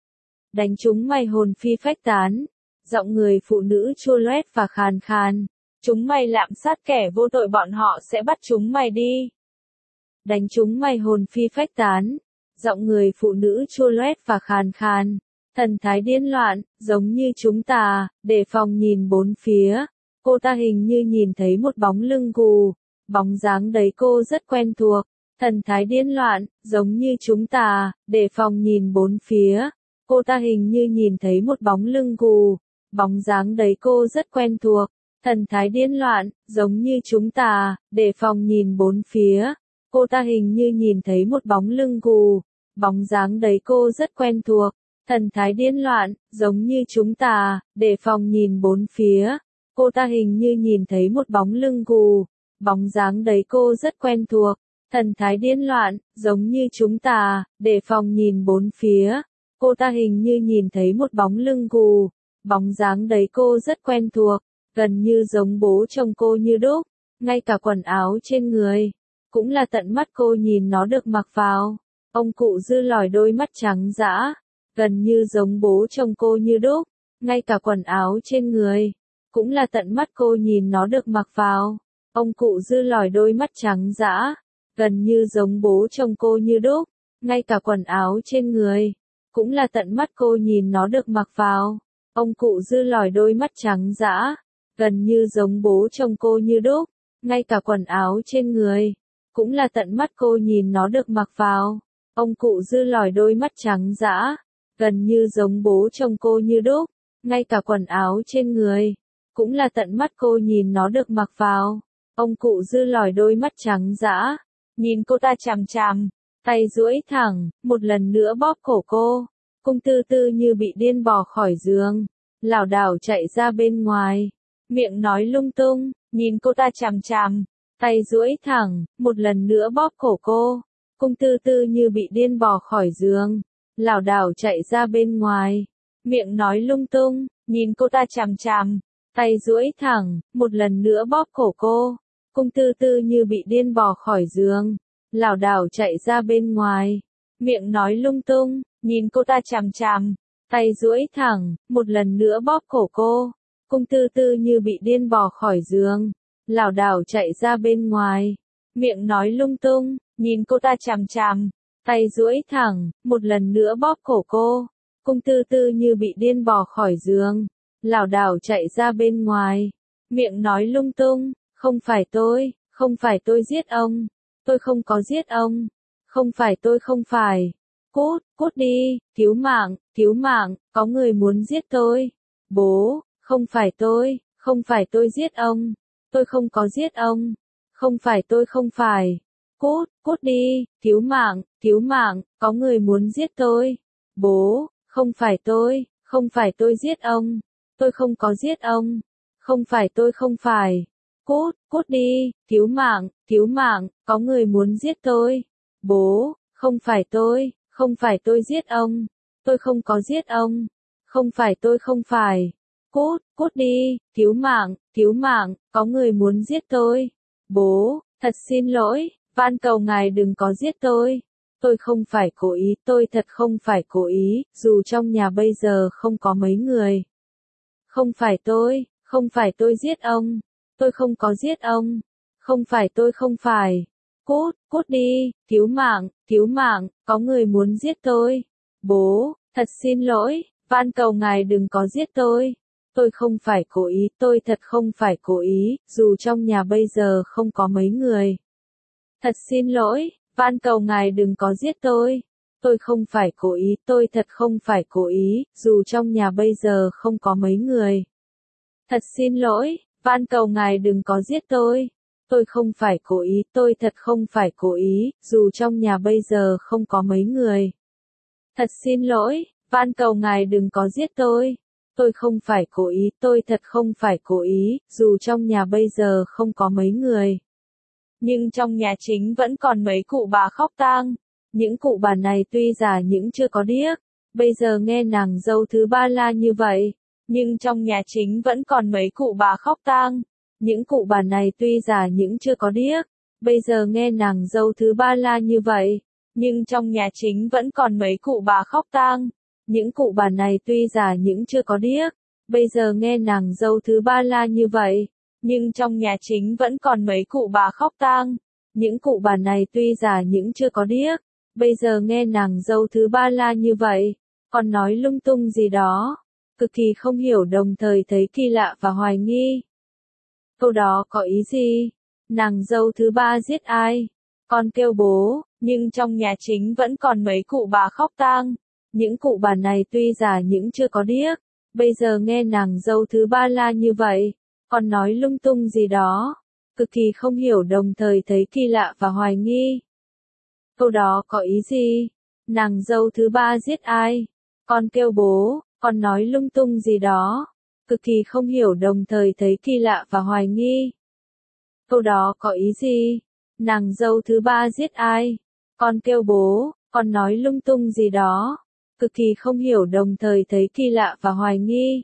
Đánh chúng mày hồn phi phách tán, giọng người phụ nữ chua loét và khàn khàn, chúng mày lạm sát kẻ vô tội bọn họ sẽ bắt chúng mày đi. Đánh chúng mày hồn phi phách tán, giọng người phụ nữ chua loét và khàn khàn, thần thái điên loạn, giống như chúng ta, đề phòng nhìn bốn phía, cô ta hình như nhìn thấy một bóng lưng gù, bóng dáng đấy cô rất quen thuộc, thần thái điên loạn, giống như chúng ta, đề phòng nhìn bốn phía, cô ta hình như nhìn thấy một bóng lưng gù, bóng dáng đấy cô rất quen thuộc, thần thái điên loạn, giống như chúng ta, đề phòng nhìn bốn phía, cô ta hình như nhìn thấy một bóng lưng gù, bóng dáng đấy cô rất quen thuộc, thần thái điên loạn, giống như chúng ta, đề phòng nhìn bốn phía. Cô ta hình như nhìn thấy một bóng lưng gù, bóng dáng đấy cô rất quen thuộc, thần thái điên loạn, giống như chúng ta, đề phòng nhìn bốn phía. Cô ta hình như nhìn thấy một bóng lưng gù, bóng dáng đấy cô rất quen thuộc, gần như giống bố chồng cô như đúc, ngay cả quần áo trên người, cũng là tận mắt cô nhìn nó được mặc vào. Ông cụ Dư lòi đôi mắt trắng dã, gần như giống bố chồng cô như đúc, ngay cả quần áo trên người, cũng là tận mắt cô nhìn nó được mặc vào. Ông cụ Dư lòi đôi mắt trắng dã, gần như giống bố chồng cô như đúc, ngay cả quần áo trên người, cũng là tận mắt cô nhìn nó được mặc vào. Ông cụ Dư lòi đôi mắt trắng dã, gần như giống bố chồng cô như đúc, ngay cả quần áo trên người, cũng là tận mắt cô nhìn nó được mặc vào. Ông cụ Dư lòi đôi mắt trắng dã, gần như giống bố chồng cô như đúc, ngay cả quần áo trên người, cũng là tận mắt cô nhìn nó được mặc vào. Ông cụ Dư lòi đôi mắt trắng dã, nhìn cô ta chằm chằm, tay duỗi thẳng, một lần nữa bóp cổ cô. Cung Tư Tư như bị điên bò khỏi giường, lảo đảo chạy ra bên ngoài, miệng nói lung tung, nhìn cô ta chằm chằm, tay duỗi thẳng, một lần nữa bóp cổ cô. Cung Tư Tư như bị điên bò khỏi giường, lảo đảo chạy ra bên ngoài, miệng nói lung tung, nhìn cô ta chằm chằm, tay duỗi thẳng, một lần nữa bóp cổ cô. Cung Tư Tư như bị điên bò khỏi giường, lảo đảo chạy ra bên ngoài, miệng nói lung tung, nhìn cô ta chằm chằm, tay duỗi thẳng, một lần nữa bóp cổ cô. Cung Tư Tư như bị điên bò khỏi giường, lảo đảo chạy ra bên ngoài, miệng nói lung tung, nhìn cô ta chằm chằm, tay duỗi thẳng, một lần nữa bóp cổ cô. Cung Tư Tư như bị điên bò khỏi giường, lảo đảo chạy ra bên ngoài, miệng nói lung tung, không phải tôi giết ông, tôi không có giết ông, không phải tôi không phải. Cút đi, cứu mạng, có người muốn giết tôi. Bố, không phải tôi giết ông, tôi không có giết ông, không phải. Cút đi, cứu mạng, có người muốn giết tôi. Bố, không phải tôi giết ông, tôi không có giết ông, không phải. Cút đi, cứu mạng, có người muốn giết tôi. Bố, không phải tôi giết ông, tôi không có giết ông, không phải. Cút đi, cứu mạng, có người muốn giết tôi. Bố, thật xin lỗi, van cầu ngài đừng có giết tôi không phải cố ý, tôi thật không phải cố ý, dù trong nhà bây giờ không có mấy người. Không phải tôi giết ông, tôi không có giết ông, không phải. Cút đi, cứu mạng, có người muốn giết tôi. Bố, thật xin lỗi, van cầu ngài đừng có giết tôi không phải cố ý, tôi thật không phải cố ý, dù trong nhà bây giờ không có mấy người. Thật xin lỗi, van cầu ngài đừng có giết tôi không phải cố ý, tôi thật không phải cố ý, dù trong nhà bây giờ không có mấy người. Thật xin lỗi, van cầu ngài đừng có giết tôi không phải cố ý, tôi thật không phải cố ý, dù trong nhà bây giờ không có mấy người. Thật xin lỗi, van cầu ngài đừng có giết tôi không phải cố ý, tôi thật không phải cố ý, dù trong nhà bây giờ không có mấy người. Nhưng trong nhà chính vẫn còn mấy cụ bà khóc tang. Những cụ bà này tuy già những chưa có điếc, bây giờ nghe nàng dâu thứ ba la như vậy, nhưng trong nhà chính vẫn còn mấy cụ bà khóc tang. Những cụ bà này tuy già những chưa có điếc, bây giờ nghe nàng dâu thứ ba la như vậy, nhưng trong nhà chính vẫn còn mấy cụ bà khóc tang. Những cụ bà này tuy già những chưa có điếc, bây giờ nghe nàng dâu thứ ba la như vậy, nhưng trong nhà chính vẫn còn mấy cụ bà khóc tang. Những cụ bà này tuy già những chưa có điếc, bây giờ nghe nàng dâu thứ ba la như vậy, còn nói lung tung gì đó, cực kỳ không hiểu đồng thời thấy kỳ lạ và hoài nghi. Câu đó có ý gì? Nàng dâu thứ ba giết ai? Con kêu bố, nhưng trong nhà chính vẫn còn mấy cụ bà khóc tang. Những cụ bà này tuy già những chưa có điếc, bây giờ nghe nàng dâu thứ ba la như vậy, còn nói lung tung gì đó, cực kỳ không hiểu đồng thời thấy kỳ lạ và hoài nghi. Câu đó có ý gì? Nàng dâu thứ ba giết ai? Con kêu bố, con nói lung tung gì đó. Cực kỳ không hiểu đồng thời thấy kỳ lạ và hoài nghi. Câu đó có ý gì? Nàng dâu thứ ba giết ai? Con kêu bố, con nói lung tung gì đó. Cực kỳ không hiểu đồng thời thấy kỳ lạ và hoài nghi.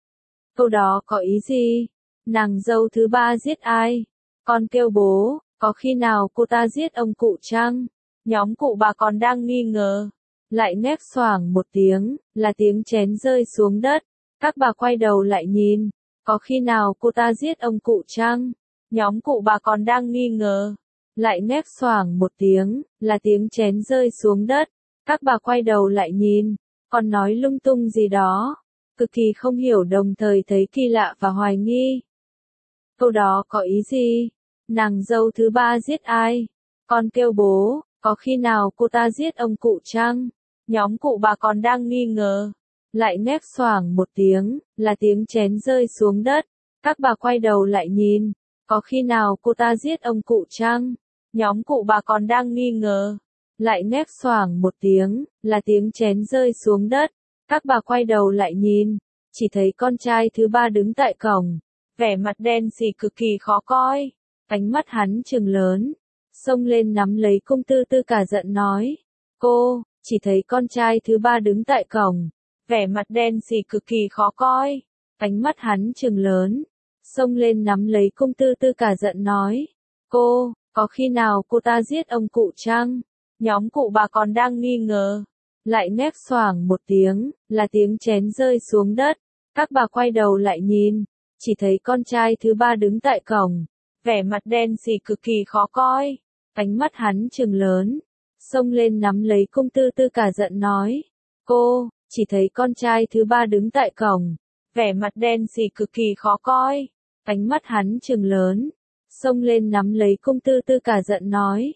Câu đó có ý gì? Nàng dâu thứ ba giết ai? Con kêu bố, có khi nào cô ta giết ông cụ chăng? Nhóm cụ bà còn đang nghi ngờ. Lại nghe xoảng một tiếng, là tiếng chén rơi xuống đất. Các bà quay đầu lại nhìn, có khi nào cô ta giết ông cụ chăng? Nhóm cụ bà còn đang nghi ngờ. Lại nghe xoảng một tiếng, là tiếng chén rơi xuống đất. Các bà quay đầu lại nhìn, còn nói lung tung gì đó. Cực kỳ không hiểu đồng thời thấy kỳ lạ và hoài nghi. Câu đó có ý gì? Nàng dâu thứ ba giết ai? Con kêu bố, có khi nào cô ta giết ông cụ chăng? Nhóm cụ bà còn đang nghi ngờ. Lại nghe xoảng một tiếng, là tiếng chén rơi xuống đất. Các bà quay đầu lại nhìn, có khi nào cô ta giết ông cụ chăng? Nhóm cụ bà còn đang nghi ngờ. Lại nghe xoảng một tiếng, là tiếng chén rơi xuống đất. Các bà quay đầu lại nhìn, chỉ thấy con trai thứ ba đứng tại cổng, vẻ mặt đen sì cực kỳ khó coi, ánh mắt hắn trừng lớn, xông lên nắm lấy cung tư tư cả giận nói, cô, chỉ thấy con trai thứ ba đứng tại cổng, vẻ mặt đen sì cực kỳ khó coi, ánh mắt hắn trừng lớn, xông lên nắm lấy cung tư tư cả giận nói, cô, có khi nào cô ta giết ông cụ chăng? Nhóm cụ bà còn đang nghi ngờ. Lại nghe xoảng một tiếng, là tiếng chén rơi xuống đất. Các bà quay đầu lại nhìn, chỉ thấy con trai thứ ba đứng tại cổng, vẻ mặt đen sì cực kỳ khó coi, ánh mắt hắn trừng lớn, xông lên nắm lấy cung tư tư cả giận nói, cô, chỉ thấy con trai thứ ba đứng tại cổng, vẻ mặt đen sì cực kỳ khó coi, ánh mắt hắn trừng lớn, xông lên nắm lấy cung tư tư cả giận nói,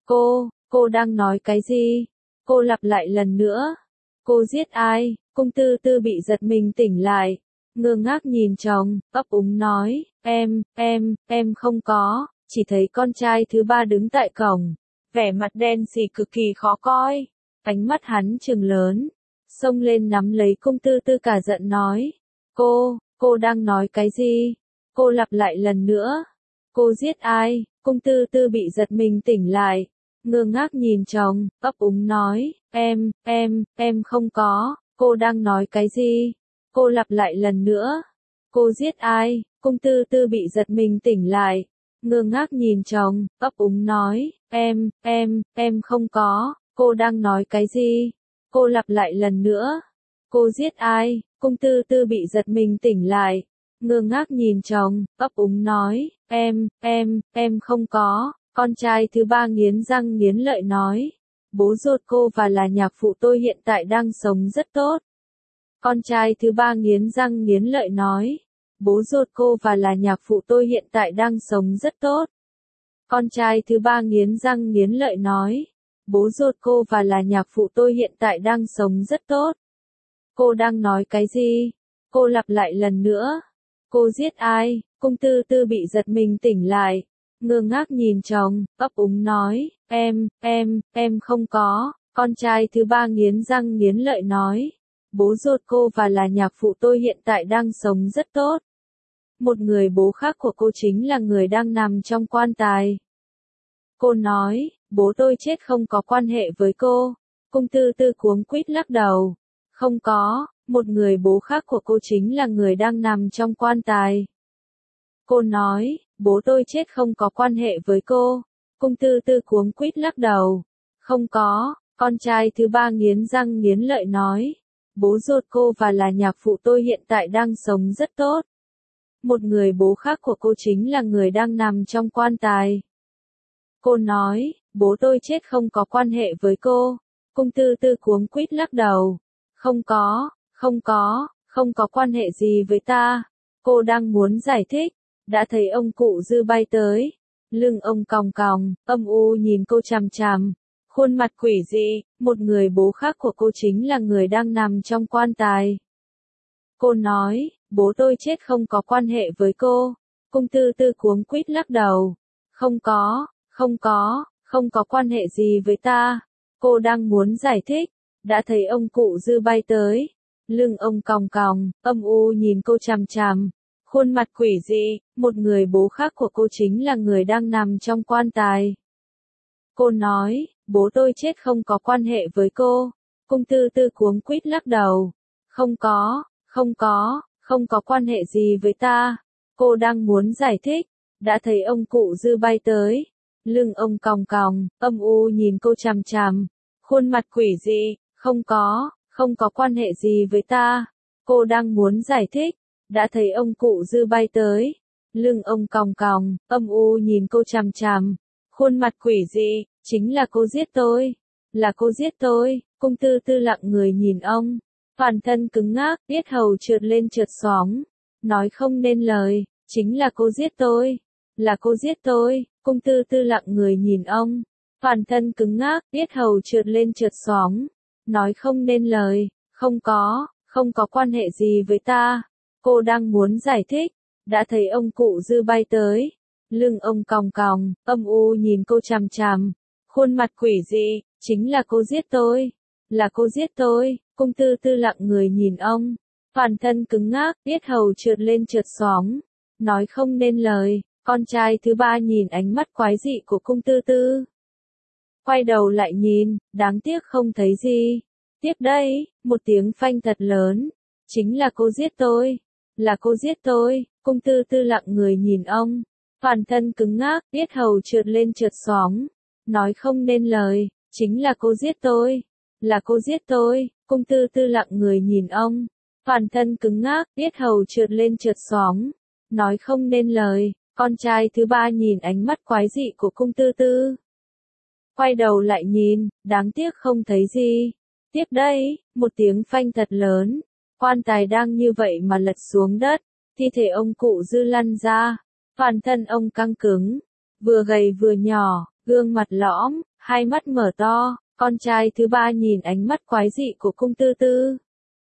cô đang nói cái gì? Cô lặp lại lần nữa. Cô giết ai? Cung tư tư bị giật mình tỉnh lại. Ngơ ngác nhìn chồng, ấp úng nói, em không có, chỉ thấy con trai thứ ba đứng tại cổng. Vẻ mặt đen sì cực kỳ khó coi. Ánh mắt hắn trừng lớn. Xông lên nắm lấy cung tư tư cả giận nói. Cô đang nói cái gì? Cô lặp lại lần nữa. Cô giết ai? Cung tư tư bị giật mình tỉnh lại. Ngơ ngác nhìn chồng, ấp úng nói, em không có, cô đang nói cái gì? Cô lặp lại lần nữa. Cô giết ai? Cung tư tư bị giật mình tỉnh lại. Ngơ ngác nhìn chồng, ấp úng nói, em không có, cô đang nói cái gì? Cô lặp lại lần nữa. Cô giết ai? Cung tư tư bị giật mình tỉnh lại. Ngơ ngác nhìn chồng, ấp úng nói, em không có. Con trai thứ ba nghiến răng nghiến lợi nói, bố ruột cô và là nhạc phụ tôi hiện tại đang sống rất tốt. Con trai thứ ba nghiến răng nghiến lợi nói, bố ruột cô và là nhạc phụ tôi hiện tại đang sống rất tốt. Con trai thứ ba nghiến răng nghiến lợi nói, bố ruột cô và là nhạc phụ tôi hiện tại đang sống rất tốt. Cô đang nói cái gì? Cô lặp lại lần nữa. Cô giết ai? Cung tư tư bị giật mình tỉnh lại. Ngơ ngác nhìn chồng, ấp úng nói, em không có. Con trai thứ ba nghiến răng nghiến lợi nói, bố ruột cô và là nhạc phụ tôi hiện tại đang sống rất tốt. Một người bố khác của cô chính là người đang nằm trong quan tài. Cô nói, bố tôi chết không có quan hệ với cô. Cung tư tư cuống quýt lắc đầu. Không có, một người bố khác của cô chính là người đang nằm trong quan tài. Cô nói, bố tôi chết không có quan hệ với cô. Cung tư tư cuống quýt lắc đầu. Không có, con trai thứ ba nghiến răng nghiến lợi nói. Bố ruột cô và là nhạc phụ tôi hiện tại đang sống rất tốt. Một người bố khác của cô chính là người đang nằm trong quan tài. Cô nói, bố tôi chết không có quan hệ với cô. Cung tư tư cuống quýt lắc đầu. Không có quan hệ gì với ta. Cô đang muốn giải thích. Đã thấy ông cụ Dư bay tới. Lưng ông còng còng, âm u nhìn cô chằm chằm. Khuôn mặt quỷ dị, một người bố khác của cô chính là người đang nằm trong quan tài. Cô nói, bố tôi chết không có quan hệ với cô. Cung tư tư cuống quýt lắc đầu. Không có quan hệ gì với ta. Cô đang muốn giải thích, đã thấy ông cụ Dư bay tới. Lưng ông còng còng, âm u nhìn cô chằm chằm. Khuôn mặt quỷ dị, một người bố khác của cô chính là người đang nằm trong quan tài. Cô nói, bố tôi chết không có quan hệ với cô. Cung Tư Tư cuống quýt lắc đầu. Không có, không có quan hệ gì với ta. Cô đang muốn giải thích, đã thấy ông cụ Dư bay tới. Lưng ông còng còng, âm u nhìn cô chằm chằm. Khuôn mặt quỷ dị, không có quan hệ gì với ta. Cô đang muốn giải thích, đã thấy ông cụ Dư bay tới. Lưng ông còng còng, âm u nhìn cô chằm chằm. Khuôn mặt quỷ dị, chính là cô giết tôi. Là cô giết tôi. Cung Tư Tư lặng người nhìn ông. Toàn thân cứng ngắc, yết hầu trượt lên trượt xuống. Nói không nên lời, chính là cô giết tôi. Là cô giết tôi. Cung Tư Tư lặng người nhìn ông. Toàn thân cứng ngắc, yết hầu trượt lên trượt xuống. Nói không nên lời, không có quan hệ gì với ta. Cô đang muốn giải thích, đã thấy ông cụ Dư bay tới. Lưng ông còng còng, âm u nhìn cô chằm chằm. Khuôn mặt quỷ dị, chính là cô giết tôi. Là cô giết tôi. Cung Tư Tư lặng người nhìn ông. Toàn thân cứng ngắc, yết hầu trượt lên trượt xuống. Nói không nên lời, con trai thứ ba nhìn ánh mắt quái dị của Cung Tư Tư. Quay đầu lại nhìn, đáng tiếc không thấy gì. Tiếp đây, một tiếng phanh thật lớn. Chính là cô giết tôi. Là cô giết tôi. Cung Tư Tư lặng người nhìn ông. Toàn thân cứng ngắc, yết hầu trượt lên trượt xuống. Nói không nên lời, chính là cô giết tôi. Là cô giết tôi. Cung Tư Tư lặng người nhìn ông. Toàn thân cứng ngắc, yết hầu trượt lên trượt xuống. Nói không nên lời, con trai thứ ba nhìn ánh mắt quái dị của Cung Tư Tư. Quay đầu lại nhìn, đáng tiếc không thấy gì. Tiếp đây, một tiếng phanh thật lớn. Quan tài đang như vậy mà lật xuống đất. Thi thể ông cụ Dư lăn ra. Toàn thân ông căng cứng. Vừa gầy vừa nhỏ, gương mặt lõm, hai mắt mở to. Con trai thứ ba nhìn ánh mắt quái dị của Cung Tư Tư.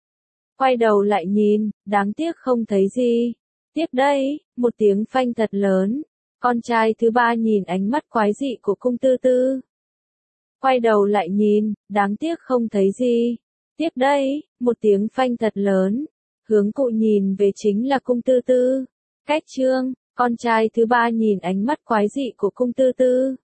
Quay đầu lại nhìn, đáng tiếc không thấy gì. Tiếp đây, một tiếng phanh thật lớn. Con trai thứ ba nhìn ánh mắt quái dị của Cung Tư Tư. Quay đầu lại nhìn, đáng tiếc không thấy gì. Tiếp đây, một tiếng phanh thật lớn. Hướng cụ nhìn về chính là Cung Tư Tư. Cách chương, con trai thứ ba nhìn ánh mắt quái dị của Cung Tư Tư.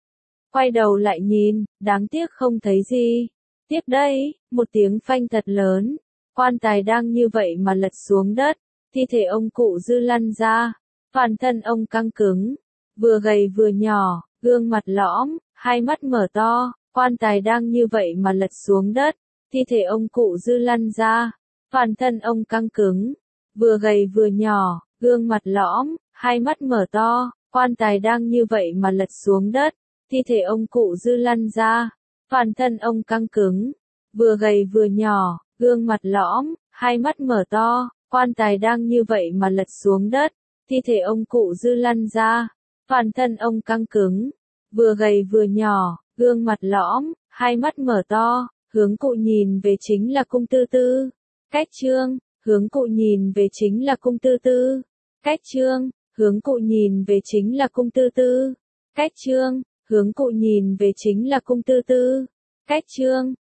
Quay đầu lại nhìn, đáng tiếc không thấy gì. Tiếp đây, một tiếng phanh thật lớn. Quan tài đang như vậy mà lật xuống đất. Thi thể ông cụ Dư lăn ra. Toàn thân ông căng cứng. Vừa gầy vừa nhỏ, gương mặt lõm, hai mắt mở to. Quan tài đang như vậy mà lật xuống đất. Thi thể ông cụ Dư lăn ra. Toàn thân ông căng cứng. Vừa gầy vừa nhỏ, gương mặt lõm, hai mắt mở to. Quan tài đang như vậy mà lật xuống đất. Thi thể ông cụ Dư lăn ra. Toàn thân ông căng cứng. Vừa gầy vừa nhỏ, gương mặt lõm, hai mắt mở to. Quan tài đang như vậy mà lật xuống đất. Thi thể ông cụ Dư lăn ra. Toàn thân ông căng cứng. Vừa gầy vừa nhỏ, gương mặt lõm, hai mắt mở to. Hướng cụ nhìn về chính là Cung Tư Tư. Cách chương, hướng cụ nhìn về chính là Cung Tư Tư. Cách chương, hướng cụ nhìn về chính là Cung Tư Tư. Cách chương, hướng cụ nhìn về chính là Cung Tư Tư. Cách chương.